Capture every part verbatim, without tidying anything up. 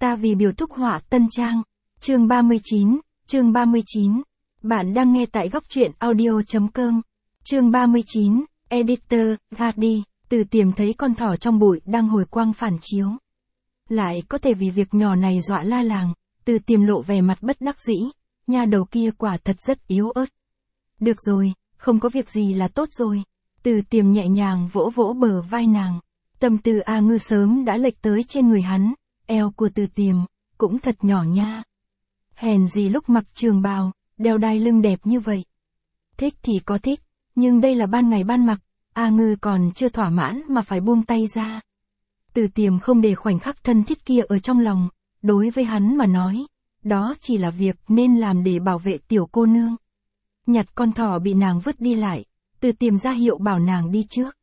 Ta vì biểu thúc họa tân trang. Chương ba mươi chín, chương ba mươi chín. Bạn đang nghe tại góc truyện audio.com. Chương ba mươi chín, Editor, Gardy, Từ Tiềm thấy con thỏ trong bụi đang hồi quang phản chiếu. Lại có thể vì việc nhỏ này dọa la làng, Từ Tiềm lộ vẻ mặt bất đắc dĩ, nha đầu kia quả thật rất yếu ớt. Được rồi, không có việc gì là tốt rồi. Từ Tiềm nhẹ nhàng vỗ vỗ bờ vai nàng. Tâm tư A Ngư sớm đã lệch tới trên người hắn, eo của Từ Tiềm cũng thật nhỏ nha. Hèn gì lúc mặc trường bào, đeo đai lưng đẹp như vậy. Thích thì có thích, nhưng đây là ban ngày ban mặc, A Ngư còn chưa thỏa mãn mà phải buông tay ra. Từ Tiềm không để khoảnh khắc thân thiết kia ở trong lòng, đối với hắn mà nói, đó chỉ là việc nên làm để bảo vệ tiểu cô nương. Nhặt con thỏ bị nàng vứt đi lại, Từ Tiềm ra hiệu bảo nàng đi trước.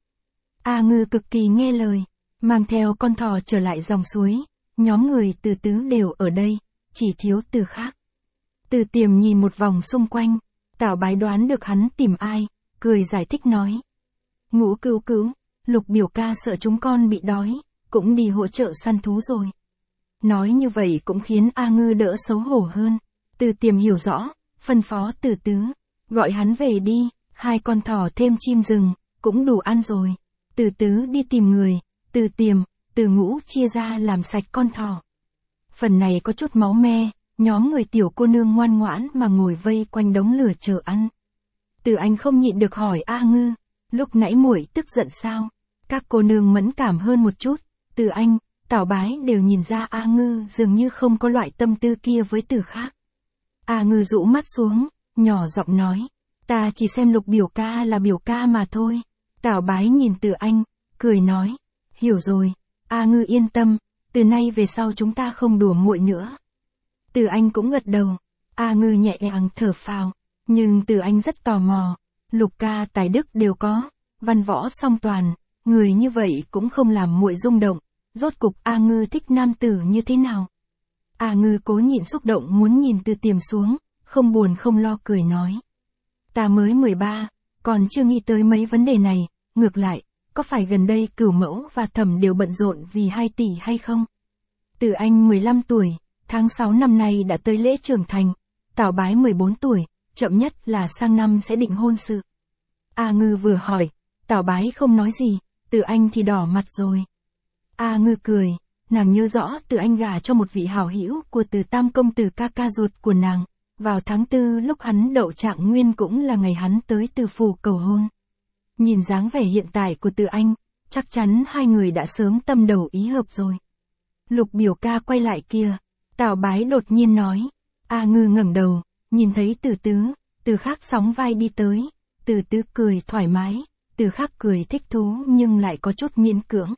A Ngư cực kỳ nghe lời, mang theo con thỏ trở lại dòng suối, nhóm người Từ Tứ đều ở đây, chỉ thiếu Từ Khác. Từ Tiềm nhìn một vòng xung quanh, Tảo Bái đoán được hắn tìm ai, cười giải thích nói. Ngũ cứu cứu, Lục biểu ca sợ chúng con bị đói, cũng đi hỗ trợ săn thú rồi. Nói như vậy cũng khiến A Ngư đỡ xấu hổ hơn. Từ Tiềm hiểu rõ, phân phó Từ Tứ, gọi hắn về đi, hai con thỏ thêm chim rừng, cũng đủ ăn rồi. Từ Tứ đi tìm người, Từ Tiềm, Từ Ngũ chia ra làm sạch con thỏ. Phần này có chút máu me, nhóm người tiểu cô nương ngoan ngoãn mà ngồi vây quanh đống lửa chờ ăn. Từ Anh không nhịn được hỏi A Ngư, lúc nãy muội tức giận sao? Các cô nương mẫn cảm hơn một chút, Từ Anh, Tảo Bái đều nhìn ra A Ngư dường như không có loại tâm tư kia với Từ Khác. A Ngư rũ mắt xuống, nhỏ giọng nói, ta chỉ xem Lục biểu ca là biểu ca mà thôi. Tảo Bái nhìn Từ Anh, cười nói, hiểu rồi, A Ngư yên tâm, từ nay về sau chúng ta không đùa muội nữa. Từ Anh cũng gật đầu, A Ngư nhẹ nhàng thở phào, nhưng Từ Anh rất tò mò, Lục ca tài đức đều có, văn võ song toàn, người như vậy cũng không làm muội rung động, rốt cục A Ngư thích nam tử như thế nào? A Ngư cố nhịn xúc động muốn nhìn Từ Tiềm xuống, không buồn không lo cười nói. Ta mới mười ba, còn chưa nghĩ tới mấy vấn đề này, ngược lại, có phải gần đây Cửu Mẫu và Thẩm đều bận rộn vì hai tỷ hay không? Từ Anh mười lăm tuổi, tháng sáu năm nay đã tới lễ trưởng thành, Tảo Bái mười bốn tuổi, chậm nhất là sang năm sẽ định hôn sự. A Ngư vừa hỏi, Tảo Bái không nói gì, Từ Anh thì đỏ mặt rồi. A Ngư cười, nàng nhớ rõ Từ Anh gả cho một vị hảo hữu của Từ Tam công tử ca ca ruột của nàng, vào tháng tư lúc hắn đậu trạng nguyên cũng là ngày hắn tới Từ phủ cầu hôn. Nhìn dáng vẻ hiện tại của Từ Anh, chắc chắn hai người đã sớm tâm đầu ý hợp rồi. Lục biểu ca quay lại kia, Tảo Bái đột nhiên nói. A Ngư ngẩng đầu, nhìn thấy Từ Tứ, Từ Khác sóng vai đi tới, Từ Tứ cười thoải mái, Từ Khác cười thích thú nhưng lại có chút miễn cưỡng.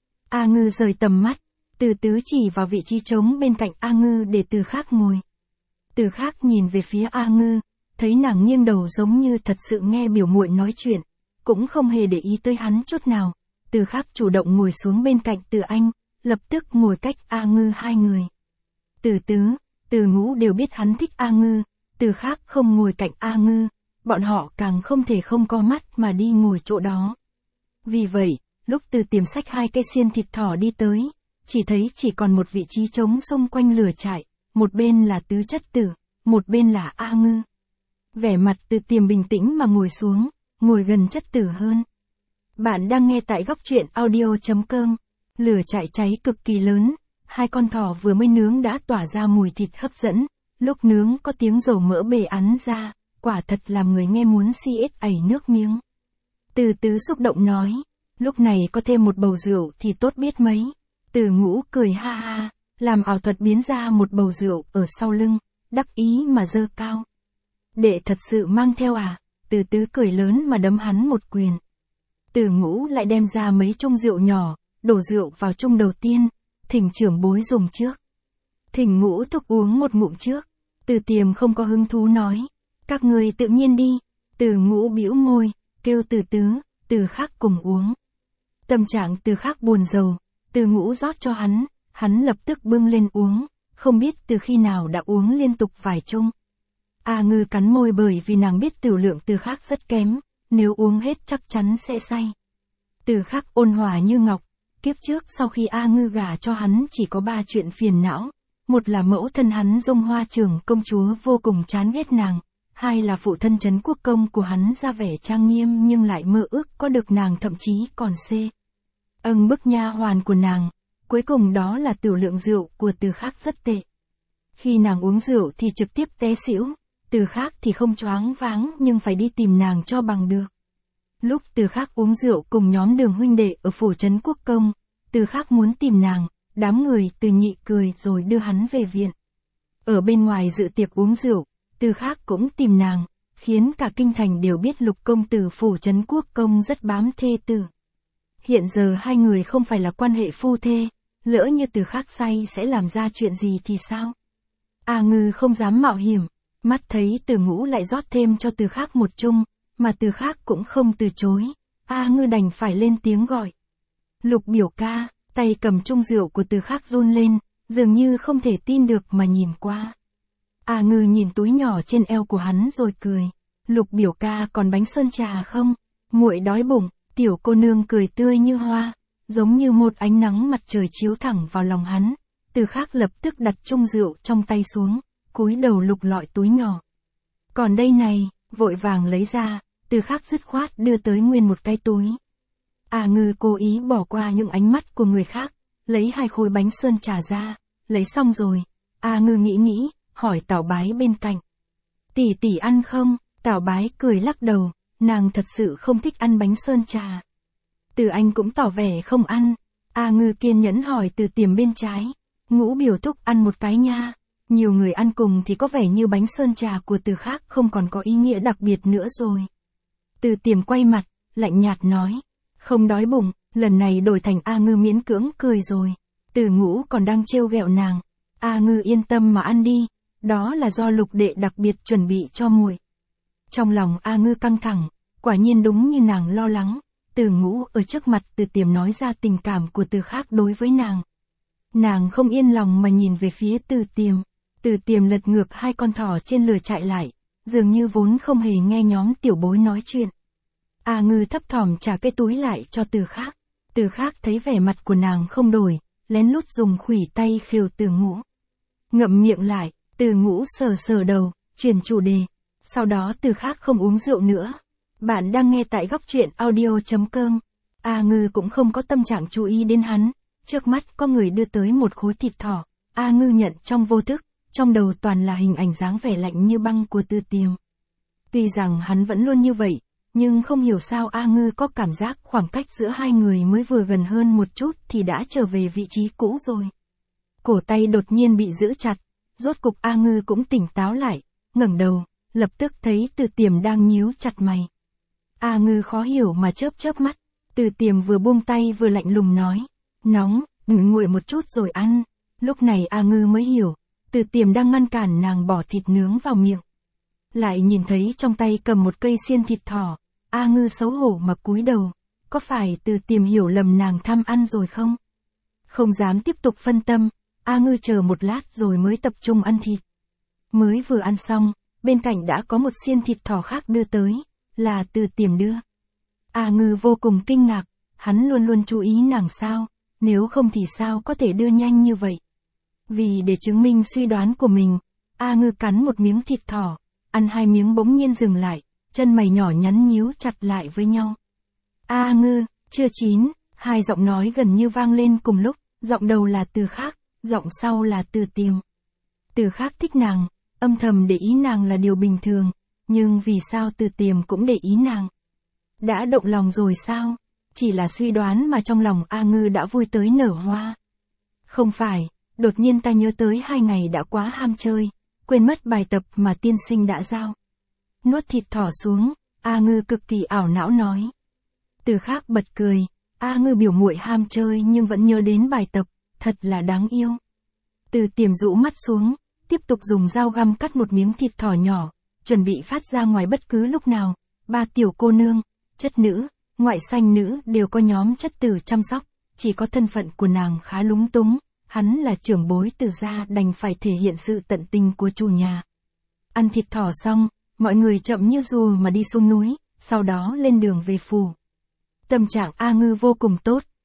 A Ngư rời tầm mắt, Từ Tứ chỉ vào vị trí trống bên cạnh A Ngư để Từ Khác ngồi. Từ Khác nhìn về phía A Ngư, thấy nàng nghiêng đầu giống như thật sự nghe biểu muội nói chuyện, cũng không hề để ý tới hắn chút nào. Từ Khác chủ động ngồi xuống bên cạnh Từ Anh, lập tức ngồi cách A Ngư hai người. Từ Tứ, Từ Ngũ đều biết hắn thích A Ngư, Từ Khác không ngồi cạnh A Ngư, bọn họ càng không thể không co mắt mà đi ngồi chỗ đó. Vì vậy, lúc Từ Tiềm xách hai cây xiên thịt thỏ đi tới, chỉ thấy chỉ còn một vị trí trống xung quanh lửa trại, một bên là Tứ chất tử, một bên là A Ngư. Vẻ mặt Từ Tiềm bình tĩnh mà ngồi xuống, ngồi gần chất tử hơn. Bạn đang nghe tại góc truyện audio.com. Lửa trại cháy cực kỳ lớn, hai con thỏ vừa mới nướng đã tỏa ra mùi thịt hấp dẫn, lúc nướng có tiếng dầu mỡ bề ắn ra, quả thật làm người nghe muốn si ết ẩy nước miếng. Từ Tứ xúc động nói, lúc này có thêm một bầu rượu thì tốt biết mấy. Từ Ngũ cười ha ha, làm ảo thuật biến ra một bầu rượu ở sau lưng, đắc ý mà giơ cao. Đệ thật sự mang theo à? Từ Tứ cười lớn mà đấm hắn một quyền. Từ Ngũ lại đem ra mấy chung rượu nhỏ, đổ rượu vào chung đầu tiên, thỉnh trưởng bối dùng trước. Thỉnh Ngũ thúc uống một ngụm trước. Từ Tiềm không có hứng thú nói, các người tự nhiên đi. Từ Ngũ bĩu môi, kêu Từ Tứ, Từ Khác cùng uống. Tâm trạng Từ Khác buồn rầu, Từ Ngũ rót cho hắn, hắn lập tức bưng lên uống, không biết từ khi nào đã uống liên tục vài chung. A Ngư cắn môi bởi vì nàng biết tiểu lượng Từ Khác rất kém, nếu uống hết chắc chắn sẽ say. Từ Khác ôn hòa như ngọc, Kiếp trước sau khi A Ngư gả cho hắn chỉ có ba chuyện phiền não. Một là mẫu thân hắn Dung Hoa Trưởng công chúa vô cùng chán ghét nàng. Hai là phụ thân Trấn Quốc Công của hắn ra vẻ trang nghiêm nhưng lại mơ ước có được nàng, thậm chí còn xê âng bức nha hoàn của nàng. Cuối cùng đó là tiểu lượng rượu của Từ Khác rất tệ. Khi nàng uống rượu thì trực tiếp té xỉu. Từ Khác thì không choáng váng nhưng phải đi tìm nàng cho bằng được. Lúc Từ Khác uống rượu cùng nhóm Đường huynh đệ ở phủ Trấn Quốc Công, Từ Khác muốn tìm nàng, đám người Từ Nhị cười rồi đưa hắn về viện. Ở bên ngoài dự tiệc uống rượu, Từ Khác cũng tìm nàng, khiến cả kinh thành đều biết Lục công tử phủ Trấn Quốc Công rất bám thê tử. Hiện giờ hai người không phải là quan hệ phu thê, lỡ như Từ Khác say sẽ làm ra chuyện gì thì sao? A Ngư không dám mạo hiểm, mắt thấy Từ Ngũ lại rót thêm cho Từ Khác một chung, mà Từ Khác cũng không từ chối. A Ngư đành phải lên tiếng gọi. Lục biểu ca, tay cầm chung rượu của Từ Khác run lên, dường như không thể tin được mà nhìn qua. A Ngư nhìn túi nhỏ trên eo của hắn rồi cười. Lục biểu ca còn bánh sơn trà không? Muội đói bụng. Tiểu cô nương cười tươi như hoa, giống như một ánh nắng mặt trời chiếu thẳng vào lòng hắn. Từ Khác lập tức đặt chung rượu trong tay xuống, cúi đầu lục lọi túi nhỏ. Còn đây này, vội vàng lấy ra, Từ Khác dứt khoát đưa tới nguyên một cái túi. A Ngư cố ý bỏ qua những ánh mắt của người khác, lấy hai khối bánh sơn trà ra, lấy xong rồi. A Ngư nghĩ nghĩ, hỏi Tảo Bái bên cạnh. Tỷ tỷ ăn không? Tảo Bái cười lắc đầu. Nàng thật sự không thích ăn bánh sơn trà. Từ Anh cũng tỏ vẻ không ăn. A Ngư kiên nhẫn hỏi Từ Tiềm bên trái. Ngũ biểu thúc ăn một cái nha. Nhiều người ăn cùng thì có vẻ như bánh sơn trà của Từ Khác không còn có ý nghĩa đặc biệt nữa rồi. Từ Tiềm quay mặt, lạnh nhạt nói. Không đói bụng, lần này đổi thành A Ngư miễn cưỡng cười rồi. Từ Ngũ còn đang trêu ghẹo nàng. A Ngư yên tâm mà ăn đi. Đó là do Lục đệ đặc biệt chuẩn bị cho muội. Trong lòng A Ngư căng thẳng, quả nhiên đúng như nàng lo lắng, Từ Ngũ ở trước mặt Từ Tiềm nói ra tình cảm của Từ Khác đối với nàng. Nàng không yên lòng mà nhìn về phía Từ Tiềm, Từ Tiềm lật ngược hai con thỏ trên lửa chạy lại, dường như vốn không hề nghe nhóm tiểu bối nói chuyện. A Ngư thấp thỏm trả cái túi lại cho Từ Khác, Từ Khác thấy vẻ mặt của nàng không đổi, lén lút dùng khuỷu tay khều Từ Ngũ. Ngậm miệng lại, Từ Ngũ sờ sờ đầu, chuyển chủ đề. Sau đó Từ Khác không uống rượu nữa. Bạn đang nghe tại góc truyện audio chấm com. A Ngư cũng không có tâm trạng chú ý đến hắn. Trước mắt có người đưa tới một khối thịt thỏ. A Ngư nhận trong vô thức, trong đầu toàn là hình ảnh dáng vẻ lạnh như băng của Từ Tiềm. Tuy rằng hắn vẫn luôn như vậy, nhưng không hiểu sao A Ngư có cảm giác khoảng cách giữa hai người mới vừa gần hơn một chút thì đã trở về vị trí cũ rồi. Cổ tay đột nhiên bị giữ chặt, rốt cục A Ngư cũng tỉnh táo lại, ngẩng đầu. Lập tức thấy Từ Tiềm đang nhíu chặt mày. A Ngư khó hiểu mà chớp chớp mắt. Từ Tiềm vừa buông tay vừa lạnh lùng nói. Nóng, ngửi nguội một chút rồi ăn. Lúc này A Ngư mới hiểu. Từ Tiềm đang ngăn cản nàng bỏ thịt nướng vào miệng. Lại nhìn thấy trong tay cầm một cây xiên thịt thỏ. A Ngư xấu hổ mà cúi đầu. Có phải Từ Tiềm hiểu lầm nàng tham ăn rồi không? Không dám tiếp tục phân tâm. A Ngư chờ một lát rồi mới tập trung ăn thịt. Mới vừa ăn xong. Bên cạnh đã có một xiên thịt thỏ khác đưa tới, là Từ Tiềm đưa. A Ngư vô cùng kinh ngạc, hắn luôn luôn chú ý nàng sao, nếu không thì sao có thể đưa nhanh như vậy. Vì để chứng minh suy đoán của mình, A Ngư cắn một miếng thịt thỏ, ăn hai miếng bỗng nhiên dừng lại, chân mày nhỏ nhắn nhíu chặt lại với nhau. A Ngư, chưa chín, hai giọng nói gần như vang lên cùng lúc, giọng đầu là Từ Khác, giọng sau là Từ Tiềm. Từ Khác thích nàng. Âm thầm để ý nàng là điều bình thường, nhưng vì sao Từ Tiềm cũng để ý nàng? Đã động lòng rồi sao? Chỉ là suy đoán mà trong lòng A Ngư đã vui tới nở hoa. Không phải, đột nhiên ta nhớ tới hai ngày đã quá ham chơi, quên mất bài tập mà tiên sinh đã giao. Nuốt thịt thỏ xuống, A Ngư cực kỳ ảo não nói. Từ Khác bật cười, A Ngư biểu muội ham chơi nhưng vẫn nhớ đến bài tập, thật là đáng yêu. Từ Tiềm rũ mắt xuống. Tiếp tục dùng dao găm cắt một miếng thịt thỏ nhỏ, chuẩn bị phát ra ngoài bất cứ lúc nào. Ba tiểu cô nương, chất nữ, ngoại sanh nữ đều có nhóm chất tử chăm sóc, chỉ có thân phận của nàng khá lúng túng, hắn là trưởng bối Từ gia đành phải thể hiện sự tận tình của chủ nhà. Ăn thịt thỏ xong, mọi người chậm như rùa mà đi xuống núi, sau đó lên đường về phủ. Tâm trạng A Ngư vô cùng tốt,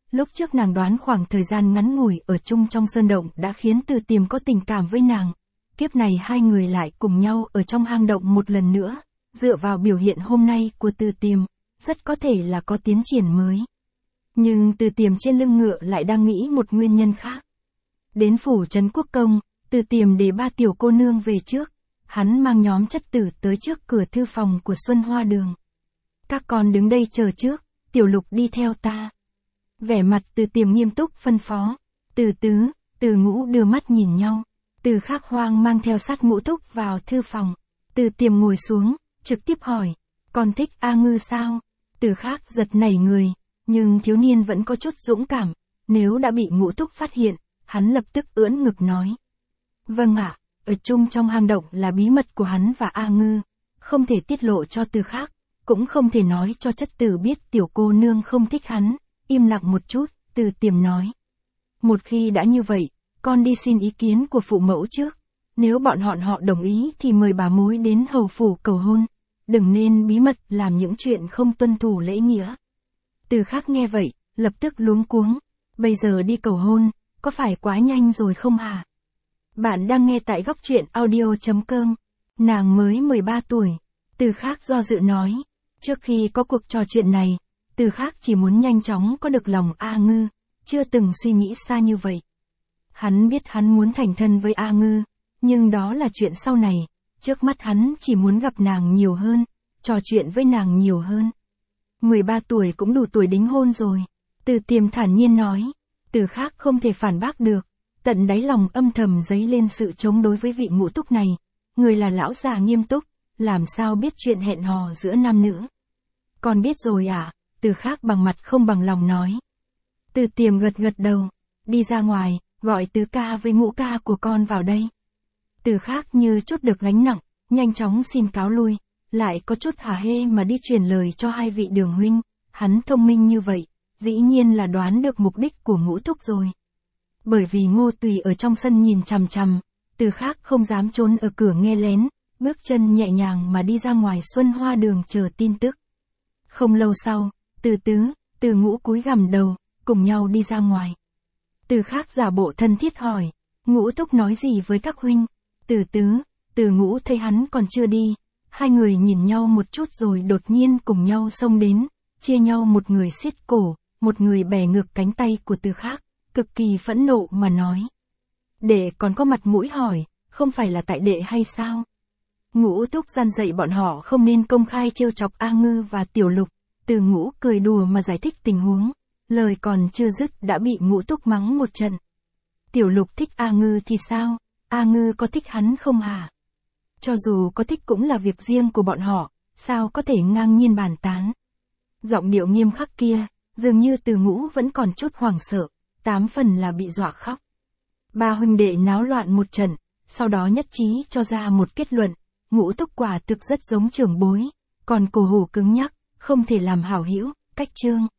lúc trước nàng đoán khoảng thời gian ngắn ngủi ở chung trong sơn động đã khiến Từ Tiềm có tình cảm với nàng. Kiếp này hai người lại cùng nhau ở trong hang động một lần nữa, dựa vào biểu hiện hôm nay của Từ Tiềm, rất có thể là có tiến triển mới. Nhưng Từ Tiềm trên lưng ngựa lại đang nghĩ một nguyên nhân khác. Đến phủ trấn Quốc Công, Từ Tiềm để ba tiểu cô nương về trước, hắn mang nhóm chất tử tới trước cửa thư phòng của Xuân Hoa Đường. Các con đứng đây chờ trước, Tiểu Lục đi theo ta. Vẻ mặt Từ Tiềm nghiêm túc phân phó. Từ Tứ, Từ Ngũ đưa mắt nhìn nhau. Từ Khắc Hoang mang theo Sát Ngũ Thúc vào thư phòng. Từ Tiềm ngồi xuống, trực tiếp hỏi, con thích A Ngư sao? Từ Khắc giật nảy người, nhưng thiếu niên vẫn có chút dũng cảm, nếu đã bị Ngũ Thúc phát hiện, hắn lập tức ưỡn ngực nói. Vâng ạ, ở chung trong hang động là bí mật của hắn và A Ngư, không thể tiết lộ cho Từ Khắc, cũng không thể nói cho chất tử biết tiểu cô nương không thích hắn. Im lặng một chút, Từ Tiềm nói. Một khi đã như vậy, con đi xin ý kiến của phụ mẫu trước. Nếu bọn họ họ đồng ý thì mời bà mối đến hầu phủ cầu hôn. Đừng nên bí mật làm những chuyện không tuân thủ lễ nghĩa. Từ Khắc nghe vậy, lập tức luống cuống. Bây giờ đi cầu hôn, có phải quá nhanh rồi không hả? Bạn đang nghe tại góc truyện audio chấm com. Nàng mới mười ba tuổi. Từ Khắc do dự nói. Trước khi có cuộc trò chuyện này, Từ Khắc chỉ muốn nhanh chóng có được lòng A Ngư, chưa từng suy nghĩ xa như vậy. Hắn biết hắn muốn thành thân với A Ngư, nhưng đó là chuyện sau này, trước mắt hắn chỉ muốn gặp nàng nhiều hơn, trò chuyện với nàng nhiều hơn. mười ba tuổi cũng đủ tuổi đính hôn rồi, Từ Tiềm thản nhiên nói. Từ Khắc không thể phản bác được, tận đáy lòng âm thầm dấy lên sự chống đối với vị Ngũ Thúc này, người là lão già nghiêm túc, làm sao biết chuyện hẹn hò giữa nam nữ. Con biết rồi à? Từ Khắc bằng mặt không bằng lòng nói. Từ Tiềm gật gật đầu, đi ra ngoài, gọi Tứ ca với Ngũ ca của con vào đây. Từ Khắc như chút được gánh nặng, nhanh chóng xin cáo lui, lại có chút hả hê mà đi truyền lời cho hai vị Đường huynh, hắn thông minh như vậy, dĩ nhiên là đoán được mục đích của Ngũ Thúc rồi. Bởi vì Ngô Tùy ở trong sân nhìn chằm chằm, Từ Khắc không dám trốn ở cửa nghe lén, bước chân nhẹ nhàng mà đi ra ngoài Xuân Hoa Đường chờ tin tức. Không lâu sau, Từ Tứ, Từ Ngũ cúi gằm đầu, cùng nhau đi ra ngoài. Từ Khắc giả bộ thân thiết hỏi, Ngũ Thúc nói gì với các huynh? Từ Tứ, Từ Ngũ thấy hắn còn chưa đi, hai người nhìn nhau một chút rồi đột nhiên cùng nhau xông đến, chia nhau một người siết cổ, một người bẻ ngược cánh tay của Từ Khắc, cực kỳ phẫn nộ mà nói. Đệ còn có mặt mũi hỏi, không phải là tại đệ hay sao? Ngũ Thúc gian dạy bọn họ không nên công khai trêu chọc A Ngư và Tiểu Lục. Từ Ngũ cười đùa mà giải thích tình huống, lời còn chưa dứt đã bị Ngũ Thúc mắng một trận. Tiểu Lục thích A Ngư thì sao? A Ngư có thích hắn không hả? Cho dù có thích cũng là việc riêng của bọn họ, sao có thể ngang nhiên bàn tán? Giọng điệu nghiêm khắc kia, dường như Từ Ngũ vẫn còn chút hoảng sợ, tám phần là bị dọa khóc. Ba huynh đệ náo loạn một trận, sau đó nhất trí cho ra một kết luận, Ngũ Thúc quả thực rất giống trưởng bối, còn cổ hủ cứng nhắc, không thể làm hảo hữu, cách chương.